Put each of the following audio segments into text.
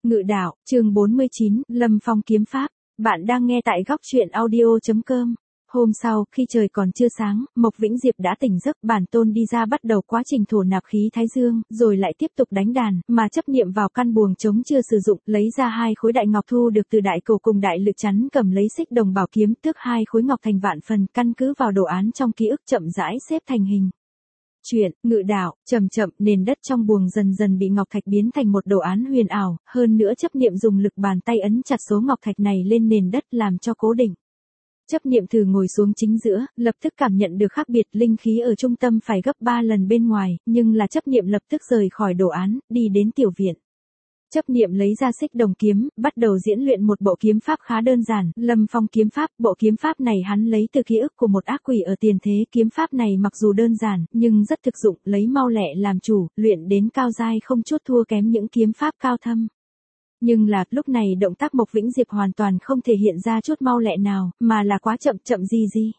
Ngự đạo, chương 49, Lâm Phong kiếm pháp. Bạn đang nghe tại góc truyện audio.com. Hôm sau, khi trời còn chưa sáng, Mộc Vĩnh Diệp đã tỉnh giấc, bản tôn đi ra bắt đầu quá trình thổ nạp khí thái dương, rồi lại tiếp tục đánh đàn, mà chấp niệm vào căn buồng trống chưa sử dụng, lấy ra 2 khối đại ngọc thu được từ đại cổ cùng đại lực chắn, cầm lấy xích đồng bảo kiếm, tước 2 khối ngọc thành vạn phần, căn cứ vào đồ án trong ký ức chậm rãi xếp thành hình. Chuyện, ngự đạo, chậm chậm, nền đất trong buồng dần dần bị ngọc thạch biến thành một đồ án huyền ảo, hơn nữa chấp niệm dùng lực bàn tay ấn chặt số ngọc thạch này lên nền đất làm cho cố định. Chấp niệm thử ngồi xuống chính giữa, lập tức cảm nhận được khác biệt, linh khí ở trung tâm phải gấp 3 lần bên ngoài, nhưng là chấp niệm lập tức rời khỏi đồ án, đi đến tiểu viện. Chấp niệm lấy ra xích đồng kiếm, bắt đầu diễn luyện một bộ kiếm pháp khá đơn giản, Lâm Phong kiếm pháp. Bộ kiếm pháp này hắn lấy từ ký ức của một ác quỷ ở tiền thế. Kiếm pháp này mặc dù đơn giản, nhưng rất thực dụng, lấy mau lẹ làm chủ, luyện đến cao giai không chút thua kém những kiếm pháp cao thâm. Nhưng là, lúc này động tác Mộc Vĩnh Diệp hoàn toàn không thể hiện ra chút mau lẹ nào, mà là quá chậm gì.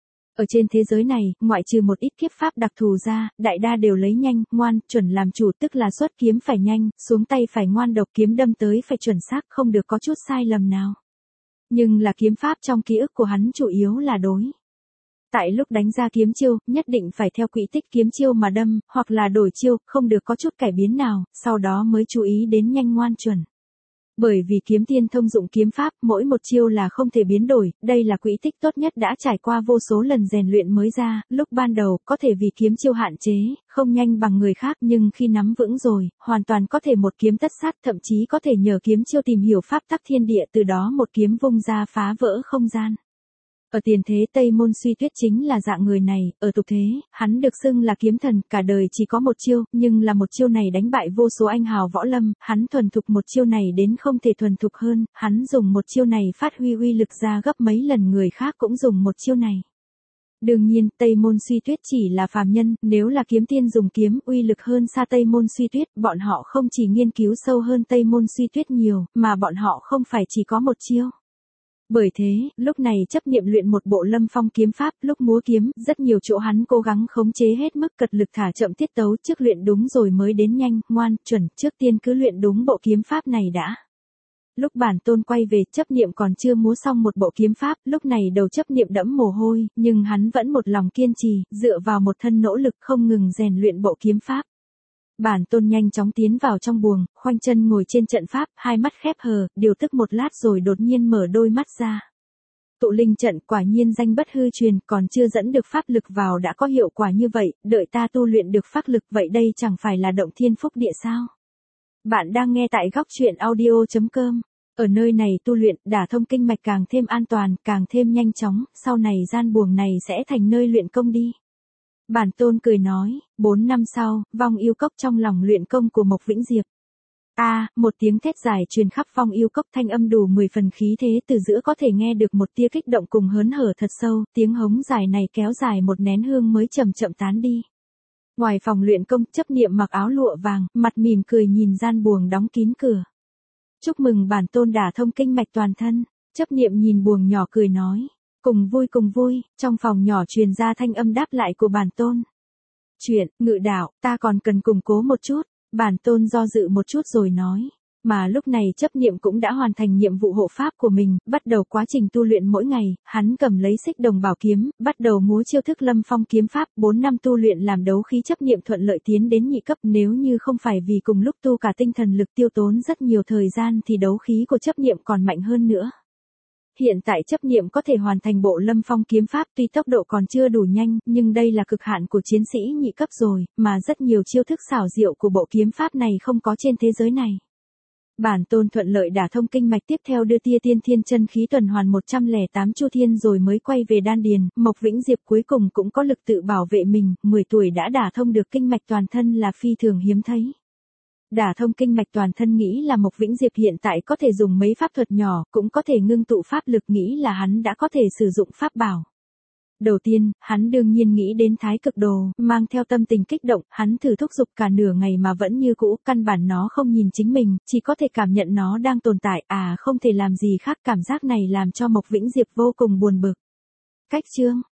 Ở trên thế giới này, ngoại trừ một ít kiếp pháp đặc thù ra, đại đa đều lấy nhanh, ngoan, chuẩn làm chủ, tức là xuất kiếm phải nhanh, xuống tay phải ngoan độc, kiếm đâm tới phải chuẩn xác, không được có chút sai lầm nào. Nhưng là kiếm pháp trong ký ức của hắn chủ yếu là đối. Tại lúc đánh ra kiếm chiêu, nhất định phải theo quỹ tích kiếm chiêu mà đâm, hoặc là đổi chiêu, không được có chút cải biến nào, sau đó mới chú ý đến nhanh ngoan chuẩn. Bởi vì kiếm tiên thông dụng kiếm pháp, mỗi một chiêu là không thể biến đổi, đây là quỹ tích tốt nhất đã trải qua vô số lần rèn luyện mới ra, lúc ban đầu, có thể vì kiếm chiêu hạn chế, không nhanh bằng người khác, nhưng khi nắm vững rồi, hoàn toàn có thể một kiếm tất sát, thậm chí có thể nhờ kiếm chiêu tìm hiểu pháp tắc thiên địa, từ đó một kiếm vung ra phá vỡ không gian. Ở tiền thế Tây Môn Suy Tuyết chính là dạng người này, ở tục thế, hắn được xưng là kiếm thần, cả đời chỉ có một chiêu, nhưng là một chiêu này đánh bại vô số anh hào võ lâm, hắn thuần thục một chiêu này đến không thể thuần thục hơn, hắn dùng một chiêu này phát huy uy lực ra gấp mấy lần người khác cũng dùng một chiêu này. Đương nhiên, Tây Môn Suy Tuyết chỉ là phàm nhân, nếu là kiếm tiên dùng kiếm uy lực hơn xa Tây Môn Suy Tuyết, bọn họ không chỉ nghiên cứu sâu hơn Tây Môn Suy Tuyết nhiều, mà bọn họ không phải chỉ có một chiêu. Bởi thế, lúc này chấp niệm luyện một bộ Lâm Phong kiếm pháp, lúc múa kiếm, rất nhiều chỗ hắn cố gắng khống chế hết mức cật lực thả chậm tiết tấu, trước luyện đúng rồi mới đến nhanh, ngoan, chuẩn, trước tiên cứ luyện đúng bộ kiếm pháp này đã. Lúc bản tôn quay về, chấp niệm còn chưa múa xong một bộ kiếm pháp, lúc này đầu chấp niệm đẫm mồ hôi, nhưng hắn vẫn một lòng kiên trì, dựa vào một thân nỗ lực không ngừng rèn luyện bộ kiếm pháp. Bản tôn nhanh chóng tiến vào trong buồng, khoanh chân ngồi trên trận pháp, hai mắt khép hờ, điều tức một lát rồi đột nhiên mở đôi mắt ra. Tụ linh trận quả nhiên danh bất hư truyền, còn chưa dẫn được pháp lực vào đã có hiệu quả như vậy, đợi ta tu luyện được pháp lực, vậy đây chẳng phải là động thiên phúc địa sao? Bạn đang nghe tại góc truyện audio.com. Ở nơi này tu luyện, đả thông kinh mạch càng thêm an toàn, càng thêm nhanh chóng, sau này gian buồng này sẽ thành nơi luyện công đi. Bản tôn cười nói, 4 năm sau, Vong Yêu Cốc trong lòng luyện công của Mộc Vĩnh Diệp. Một tiếng thét dài truyền khắp Vong Yêu Cốc, thanh âm đủ 10 phần khí thế, từ giữa có thể nghe được một tia kích động cùng hớn hở thật sâu, tiếng hống dài này kéo dài một nén hương mới chậm chậm tán đi. Ngoài phòng luyện công, chấp niệm mặc áo lụa vàng, mặt mỉm cười nhìn gian buồng đóng kín cửa. Chúc mừng bản tôn đả thông kinh mạch toàn thân, chấp niệm nhìn buồng nhỏ cười nói. Cùng vui, trong phòng nhỏ truyền ra thanh âm đáp lại của bản tôn. Chuyện, ngự đạo, ta còn cần củng cố một chút, bản tôn do dự một chút rồi nói. Mà lúc này chấp niệm cũng đã hoàn thành nhiệm vụ hộ pháp của mình, bắt đầu quá trình tu luyện mỗi ngày, hắn cầm lấy xích đồng bảo kiếm, bắt đầu múa chiêu thức Lâm Phong kiếm pháp, 4 năm tu luyện làm đấu khí chấp niệm thuận lợi tiến đến nhị cấp, nếu như không phải vì cùng lúc tu cả tinh thần lực tiêu tốn rất nhiều thời gian thì đấu khí của chấp niệm còn mạnh hơn nữa. Hiện tại chấp niệm có thể hoàn thành bộ Lâm Phong kiếm pháp, tuy tốc độ còn chưa đủ nhanh, nhưng đây là cực hạn của chiến sĩ nhị cấp rồi, mà rất nhiều chiêu thức xảo diệu của bộ kiếm pháp này không có trên thế giới này. Bản tôn thuận lợi đả thông kinh mạch, tiếp theo đưa tia tiên thiên chân khí tuần hoàn 108 chu thiên rồi mới quay về đan điền, Mộc Vĩnh Diệp cuối cùng cũng có lực tự bảo vệ mình, 10 tuổi đã đả thông được kinh mạch toàn thân là phi thường hiếm thấy. Đả thông kinh mạch toàn thân nghĩ là Mộc Vĩnh Diệp hiện tại có thể dùng mấy pháp thuật nhỏ, cũng có thể ngưng tụ pháp lực, nghĩ là hắn đã có thể sử dụng pháp bảo. Đầu tiên, hắn đương nhiên nghĩ đến Thái Cực Đồ, mang theo tâm tình kích động, hắn thử thúc giục cả nửa ngày mà vẫn như cũ, căn bản nó không nhìn chính mình, chỉ có thể cảm nhận nó đang tồn tại, không thể làm gì khác, cảm giác này làm cho Mộc Vĩnh Diệp vô cùng buồn bực. Cách chương,